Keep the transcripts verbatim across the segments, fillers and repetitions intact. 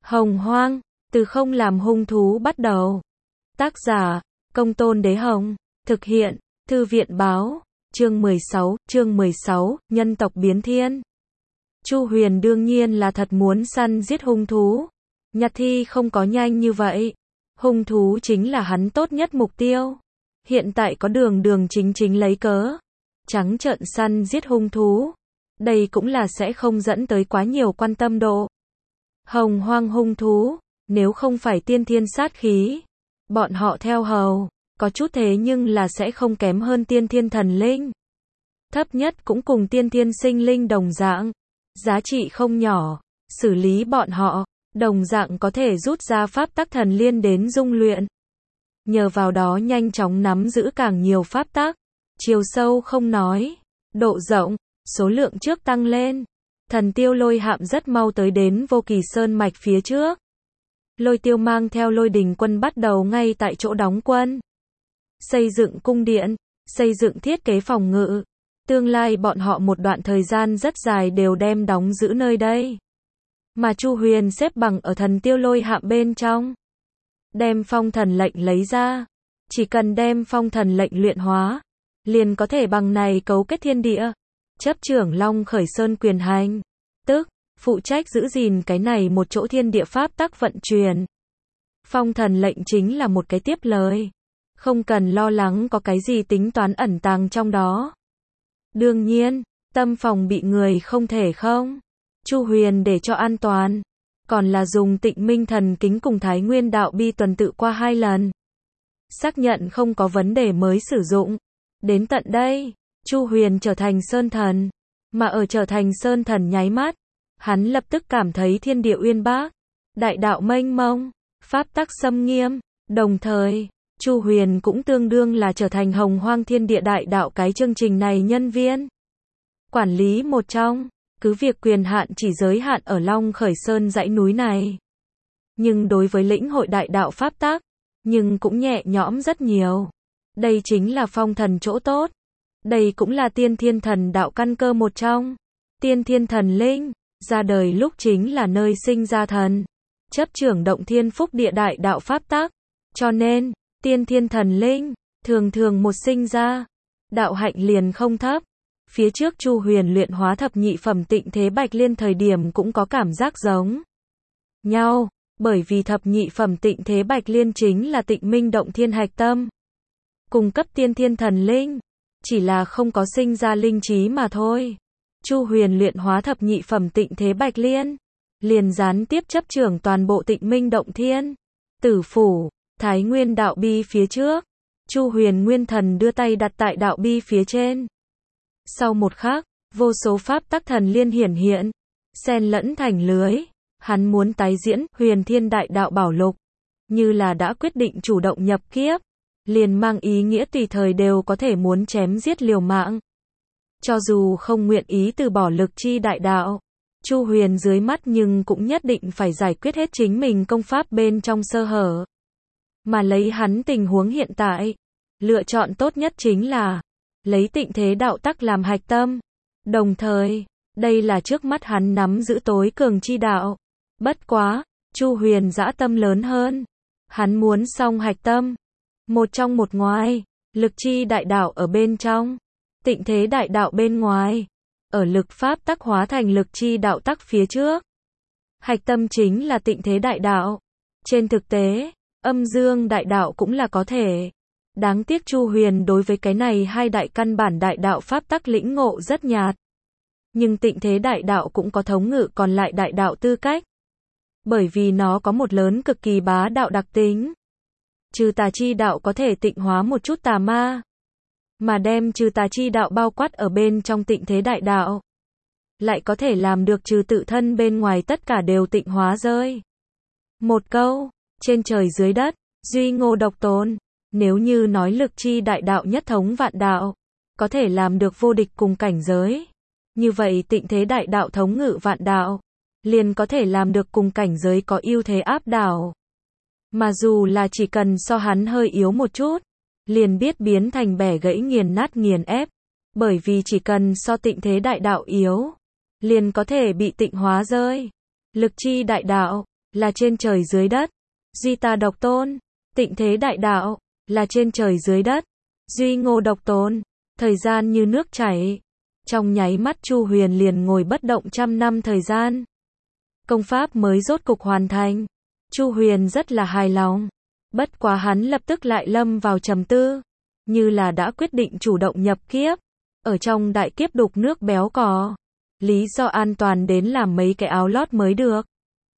Hồng Hoang, từ không làm hung thú bắt đầu. Tác giả, Công Tôn Đế Hồng. Thực hiện, Thư viện Báo. Chương mười sáu, chương mười sáu, nhân tộc biến thiên. Chu Huyền đương nhiên là thật muốn săn giết hung thú. Nhặt thi không có nhanh như vậy. Hung thú chính là hắn tốt nhất mục tiêu. Hiện tại có đường đường chính chính lấy cớ. Trắng trợn săn giết hung thú. Đây cũng là sẽ không dẫn tới quá nhiều quan tâm độ. Hồng Hoang hung thú, nếu không phải tiên thiên sát khí, bọn họ theo hầu, có chút thế nhưng là sẽ không kém hơn tiên thiên thần linh. Thấp nhất cũng cùng tiên thiên sinh linh đồng dạng, giá trị không nhỏ, xử lý bọn họ, đồng dạng có thể rút ra pháp tắc thần liên đến dung luyện. Nhờ vào đó nhanh chóng nắm giữ càng nhiều pháp tắc, chiều sâu không nói, độ rộng, số lượng trước tăng lên. Thần tiêu lôi hạm rất mau tới đến Vô Kỳ Sơn mạch phía trước. Lôi tiêu mang theo lôi đình quân bắt đầu ngay tại chỗ đóng quân. Xây dựng cung điện, xây dựng thiết kế phòng ngự. Tương lai bọn họ một đoạn thời gian rất dài đều đem đóng giữ nơi đây. Mà Chu Huyền xếp bằng ở thần tiêu lôi hạm bên trong. Đem phong thần lệnh lấy ra. Chỉ cần đem phong thần lệnh luyện hóa, liền có thể bằng này cấu kết thiên địa. Chấp trưởng Long Khởi Sơn quyền hành, tức, phụ trách giữ gìn cái này một chỗ thiên địa pháp tắc vận chuyển. Phong thần lệnh chính là một cái tiếp lời. Không cần lo lắng có cái gì tính toán ẩn tàng trong đó. Đương nhiên, tâm phòng bị người không thể không. Chu Huyền để cho an toàn, còn là dùng Tịnh Minh Thần Kính cùng Thái Nguyên Đạo Bi tuần tự qua hai lần. Xác nhận không có vấn đề mới sử dụng. Đến tận đây, Chu Huyền trở thành Sơn Thần, mà ở trở thành Sơn Thần nháy mắt, hắn lập tức cảm thấy thiên địa uyên bác, đại đạo mênh mông, pháp tắc xâm nghiêm, đồng thời, Chu Huyền cũng tương đương là trở thành Hồng Hoang thiên địa đại đạo cái chương trình này nhân viên. Quản lý một trong, cứ việc quyền hạn chỉ giới hạn ở Long Khởi Sơn dãy núi này. Nhưng đối với lĩnh hội đại đạo pháp tắc, nhưng cũng nhẹ nhõm rất nhiều. Đây chính là phong thần chỗ tốt. Đây cũng là tiên thiên thần đạo căn cơ một trong. Tiên thiên thần linh, ra đời lúc chính là nơi sinh ra thần. Chấp trưởng động thiên phúc địa đại đạo pháp tắc. Cho nên, tiên thiên thần linh, thường thường một sinh ra, đạo hạnh liền không thấp. Phía trước Chu Huyền luyện hóa thập nhị phẩm Tịnh Thế Bạch Liên thời điểm cũng có cảm giác giống nhau. Bởi vì thập nhị phẩm Tịnh Thế Bạch Liên chính là Tịnh Minh Động Thiên hạch tâm. Cung cấp tiên thiên thần linh. Chỉ là không có sinh ra linh trí mà thôi. Chu Huyền luyện hóa thập nhị phẩm Tịnh Thế Bạch Liên, liền gián tiếp chấp trưởng toàn bộ Tịnh Minh Động Thiên, Tử Phủ, Thái Nguyên Đạo Bi phía trước. Chu Huyền Nguyên Thần đưa tay đặt tại đạo bi phía trên. Sau một khắc, vô số pháp tắc thần liên hiển hiện, xen lẫn thành lưới. Hắn muốn tái diễn Huyền Thiên Đại Đạo Bảo Lục, như là đã quyết định chủ động nhập kiếp, liền mang ý nghĩa tùy thời đều có thể muốn chém giết liều mạng. Cho dù không nguyện ý từ bỏ lực chi đại đạo, Chu Huyền dưới mắt nhưng cũng nhất định phải giải quyết hết chính mình công pháp bên trong sơ hở. Mà lấy hắn tình huống hiện tại, lựa chọn tốt nhất chính là lấy Tịnh Thế đạo tắc làm hạch tâm. Đồng thời, đây là trước mắt hắn nắm giữ tối cường chi đạo. Bất quá, Chu Huyền dã tâm lớn hơn. Hắn muốn song hạch tâm. Một trong một ngoài, lực chi đại đạo ở bên trong, Tịnh Thế đại đạo bên ngoài, ở lực pháp tắc hóa thành lực chi đạo tắc phía trước. Hạch tâm chính là Tịnh Thế đại đạo. Trên thực tế, âm dương đại đạo cũng là có thể. Đáng tiếc Chu Huyền đối với cái này hai đại căn bản đại đạo pháp tắc lĩnh ngộ rất nhạt. Nhưng Tịnh Thế đại đạo cũng có thống ngự còn lại đại đạo tư cách. Bởi vì nó có một lớn cực kỳ bá đạo đặc tính. Trừ tà chi đạo có thể tịnh hóa một chút tà ma, mà đem trừ tà chi đạo bao quát ở bên trong Tịnh Thế đại đạo, lại có thể làm được trừ tự thân bên ngoài tất cả đều tịnh hóa rơi. Một câu, trên trời dưới đất, duy ngô độc tôn. Nếu như nói lực chi đại đạo nhất thống vạn đạo, có thể làm được vô địch cùng cảnh giới, như vậy Tịnh Thế đại đạo thống ngự vạn đạo, liền có thể làm được cùng cảnh giới có ưu thế áp đảo. Mà dù là chỉ cần so hắn hơi yếu một chút, liền biết biến thành bẻ gãy nghiền nát nghiền ép. Bởi vì chỉ cần so Tịnh Thế đại đạo yếu, liền có thể bị tịnh hóa rơi. Lực chi đại đạo, là trên trời dưới đất. Duy ta độc tôn, tịnh thế đại đạo, là trên trời dưới đất. Duy ngô độc tôn, thời gian như nước chảy. Trong nháy mắt Chu Huyền liền ngồi bất động trăm năm thời gian. Công pháp mới rốt cục hoàn thành. Chu Huyền rất là hài lòng. Bất quá hắn lập tức lại lâm vào trầm tư. Như là đã quyết định chủ động nhập kiếp. Ở trong đại kiếp đục nước béo cò. Lý do an toàn đến làm mấy cái áo lót mới được.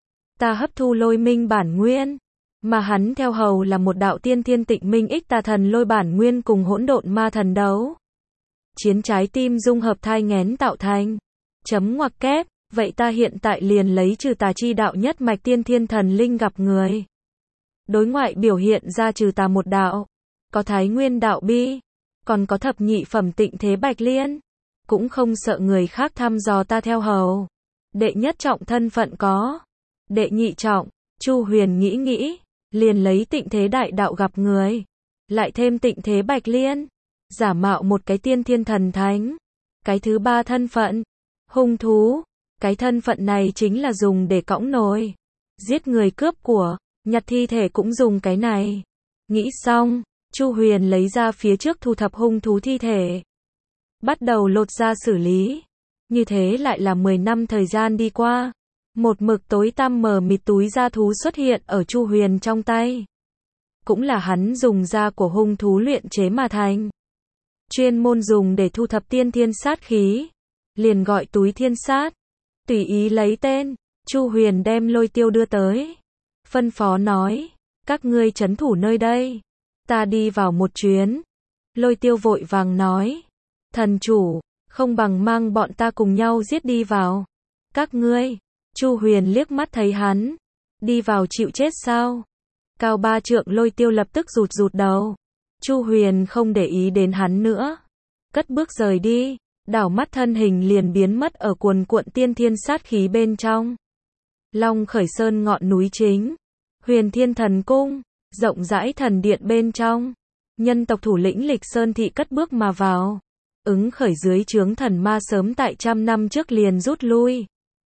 Ta hấp thu lôi minh bản nguyên. Mà hắn theo hầu là một đạo tiên thiên tịnh minh ích tà thần lôi bản nguyên cùng hỗn độn ma thần đấu. Chiến trái tim dung hợp thai nghén tạo thành. Chấm ngoặc kép, vậy ta hiện tại liền lấy trừ tà chi đạo nhất mạch tiên thiên thần linh gặp người. Đối ngoại biểu hiện ra trừ tà một đạo. Có thái nguyên đạo bi. Còn có thập nhị phẩm tịnh thế bạch liên. Cũng không sợ người khác thăm dò ta theo hầu. Đệ nhất trọng thân phận có. Đệ nhị trọng, Chu Huyền nghĩ nghĩ. Liền lấy tịnh thế đại đạo gặp người. Lại thêm tịnh thế bạch liên. Giả mạo một cái tiên thiên thần thánh. Cái thứ ba thân phận. Hung thú. Cái thân phận này chính là dùng để cõng nồi. Giết người cướp của. Nhặt thi thể cũng dùng cái này. Nghĩ xong, Chu Huyền lấy ra phía trước thu thập hung thú thi thể. Bắt đầu lột ra xử lý. Như thế lại là mười năm thời gian đi qua. Một mực tối tăm mờ mịt túi da thú xuất hiện ở Chu Huyền trong tay. Cũng là hắn dùng da của hung thú luyện chế mà thành. Chuyên môn dùng để thu thập tiên thiên sát khí. Liền gọi túi thiên sát. Tùy ý lấy tên, Chu Huyền đem Lôi Tiêu đưa tới. Phân phó nói, các ngươi trấn thủ nơi đây. Ta đi vào một chuyến. Lôi Tiêu vội vàng nói, thần chủ, không bằng mang bọn ta cùng nhau giết đi vào. Các ngươi, Chu Huyền liếc mắt thấy hắn. Đi vào chịu chết sao? Cao ba trượng Lôi Tiêu lập tức rụt rụt đầu. Chu Huyền không để ý đến hắn nữa. Cất bước rời đi. Đảo mắt thân hình liền biến mất ở cuồn cuộn tiên thiên sát khí bên trong. Long Khởi Sơn ngọn núi chính. Huyền Thiên Thần Cung. Rộng rãi thần điện bên trong. Nhân tộc thủ lĩnh Lịch Sơn Thị cất bước mà vào. Ứng khởi dưới trướng thần ma sớm tại trăm năm trước liền rút lui.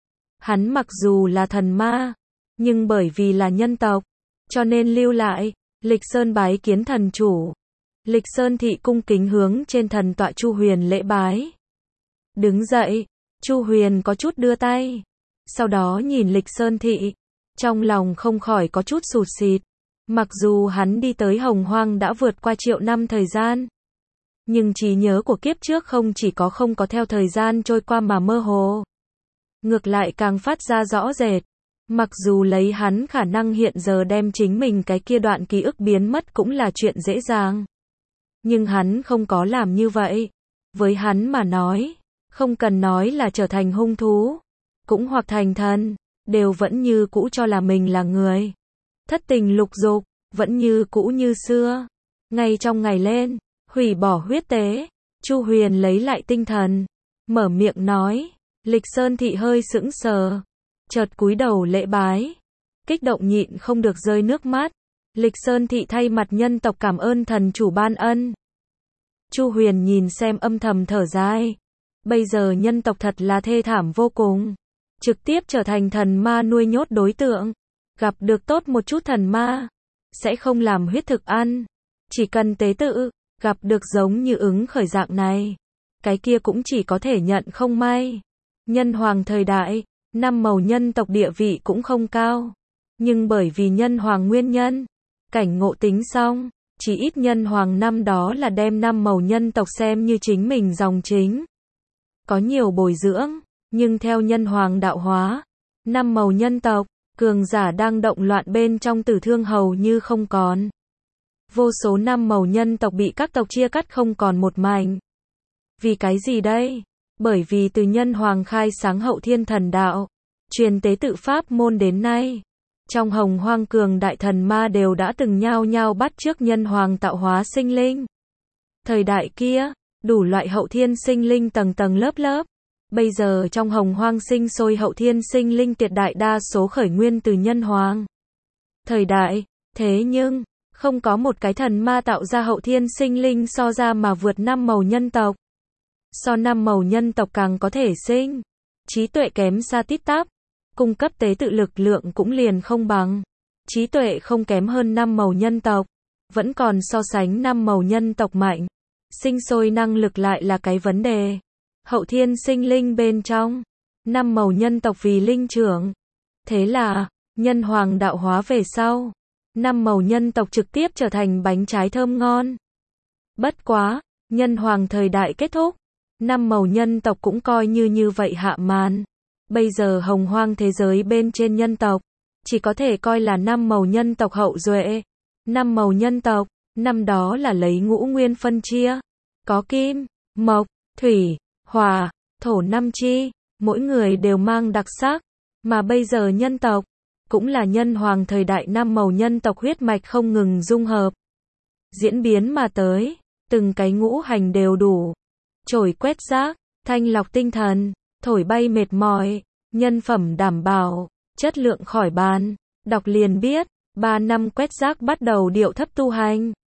Hắn mặc dù là thần ma, nhưng bởi vì là nhân tộc, cho nên lưu lại. Lịch Sơn bái kiến thần chủ. Lịch Sơn Thị cung kính hướng trên thần tọa Chu Huyền lễ bái. Đứng dậy, Chu Huyền có chút đưa tay. Sau đó nhìn Lịch Sơn Thị. Trong lòng không khỏi có chút sụt sịt. Mặc dù hắn đi tới Hồng Hoang đã vượt qua triệu năm thời gian. Nhưng trí nhớ của kiếp trước không chỉ có không có theo thời gian trôi qua mà mơ hồ. Ngược lại càng phát ra rõ rệt. Mặc dù lấy hắn khả năng hiện giờ đem chính mình cái kia đoạn ký ức biến mất cũng là chuyện dễ dàng. Nhưng hắn không có làm như vậy. Với hắn mà nói, không cần nói là trở thành hung thú, cũng hoặc thành thần, đều vẫn như cũ cho là mình là người. Thất tình lục dục, vẫn như cũ như xưa. Ngay trong ngày lên, hủy bỏ huyết tế, Chu Huyền lấy lại tinh thần, mở miệng nói. Lịch Sơn Thị hơi sững sờ, chợt cúi đầu lễ bái, kích động nhịn không được rơi nước mắt. Lịch Sơn Thị thay mặt nhân tộc cảm ơn thần chủ ban ân. Chu Huyền nhìn xem âm thầm thở dài. Bây giờ nhân tộc thật là thê thảm vô cùng. Trực tiếp trở thành thần ma nuôi nhốt đối tượng. Gặp được tốt một chút thần ma, sẽ không làm huyết thực ăn. Chỉ cần tế tự, gặp được giống như ứng khởi dạng này. Cái kia cũng chỉ có thể nhận không may. Nhân hoàng thời đại, năm màu nhân tộc địa vị cũng không cao. Nhưng bởi vì nhân hoàng nguyên nhân, cảnh ngộ tính xong, chỉ ít nhân hoàng năm đó là đem năm màu nhân tộc xem như chính mình dòng chính. Có nhiều bồi dưỡng, nhưng theo nhân hoàng đạo hóa, năm màu nhân tộc, cường giả đang động loạn bên trong tử thương hầu như không còn. Vô số năm màu nhân tộc bị các tộc chia cắt không còn một mảnh. Vì cái gì đây? Bởi vì từ nhân hoàng khai sáng hậu thiên thần đạo, truyền tế tự pháp môn đến nay, trong Hồng Hoang cường đại thần ma đều đã từng nhao nhao bắt chước nhân hoàng tạo hóa sinh linh. Thời đại kia, đủ loại hậu thiên sinh linh tầng tầng lớp lớp. Bây giờ trong Hồng Hoang sinh sôi hậu thiên sinh linh tuyệt đại đa số khởi nguyên từ nhân hoàng. Thời đại, thế nhưng, không có một cái thần ma tạo ra hậu thiên sinh linh so ra mà vượt năm màu nhân tộc. So năm màu nhân tộc càng có thể sinh. Trí tuệ kém xa tít tắp. cung cấp tế tự lực lượng cũng liền không bằng. Trí tuệ không kém hơn năm màu nhân tộc, vẫn còn so sánh năm màu nhân tộc mạnh. Sinh sôi năng lực lại là cái vấn đề. Hậu thiên sinh linh bên trong, năm màu nhân tộc vì linh trưởng. Thế là, nhân hoàng đạo hóa về sau, năm màu nhân tộc trực tiếp trở thành bánh trái thơm ngon. Bất quá, nhân hoàng thời đại kết thúc, năm màu nhân tộc cũng coi như như vậy hạ màn. Bây giờ hồng hoang thế giới bên trên nhân tộc, chỉ có thể coi là năm màu nhân tộc hậu duệ. Năm màu nhân tộc, năm đó là lấy ngũ nguyên phân chia. Có kim, mộc, thủy, hỏa, thổ năm chi, mỗi người đều mang đặc sắc. Mà bây giờ nhân tộc, cũng là nhân hoàng thời đại năm màu nhân tộc huyết mạch không ngừng dung hợp. Diễn biến mà tới, từng cái ngũ hành đều đủ. Trổi quét rác, thanh lọc tinh thần, thổi bay mệt mỏi, nhân phẩm đảm bảo, chất lượng khỏi bàn. Đọc liền biết, ba năm quét rác bắt đầu điệu thấp tu hành.